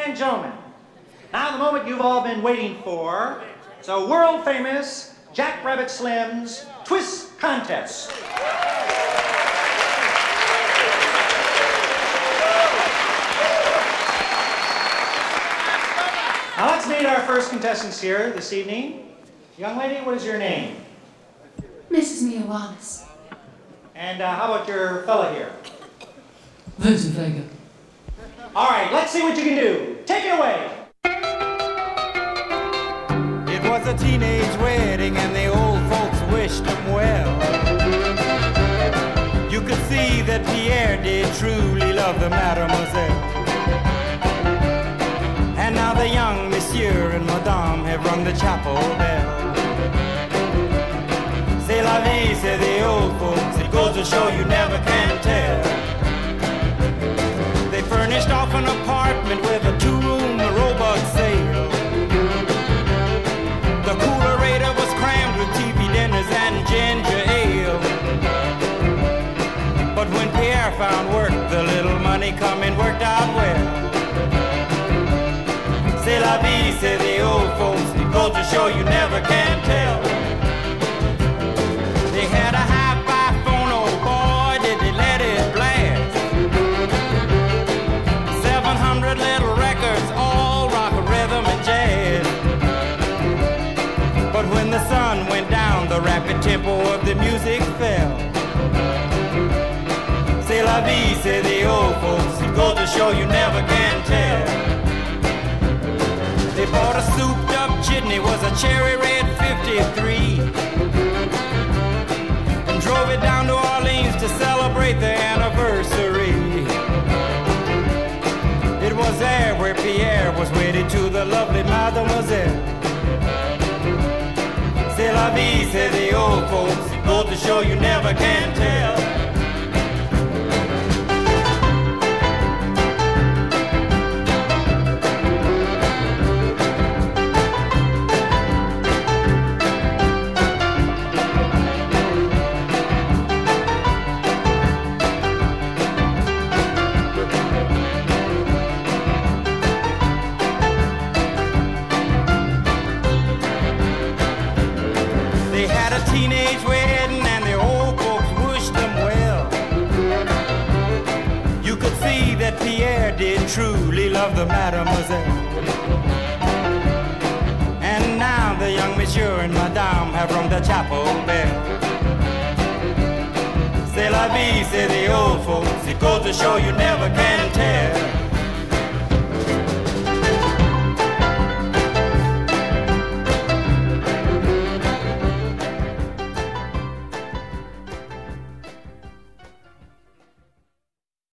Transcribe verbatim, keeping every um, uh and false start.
and gentlemen, now the moment you've all been waiting for, it's a world-famous Jack Rabbit Slim's Twist Contest. Now let's meet our first contestants here this evening. Young lady, what is your name? Missus Mia Wallace. And uh, how about your fella here? Vincent Vega. All right, let's see what you can do. Take it away. It was a teenage wedding and the old folks wished him well. You could see that Pierre did truly love the mademoiselle. And now the young monsieur and madame have rung the chapel bell. C'est la vie, say the old folks, it goes to show you never can tell. They furnished off an apartment with a two-room robot sale. The coolerator was crammed with T V dinners and ginger ale. But when Pierre found work, the little money coming worked out well. C'est la vie, say the old folks, it goes to show you never can tell. They had a hi-fi phone, oh boy, did they let it blast. Seven hundred little records, all rock, rhythm, and jazz. But when the sun went down, the rapid tempo of the music fell. C'est la vie, say the old folks, it goes to show you never can tell. They bought a souped-up chitney, was a cherry red fifty-three, and drove it down to Orleans to celebrate their anniversary. It was there where Pierre was wedded to the lovely mademoiselle. C'est la vie, say the old folks, it goes to show you never can tell. Teenage wedding and the old folks wished them well. You could see that Pierre did truly love the mademoiselle. And now the young monsieur and madame have rung the chapel bell. C'est la vie, say the old folks, it goes to show you never can tell.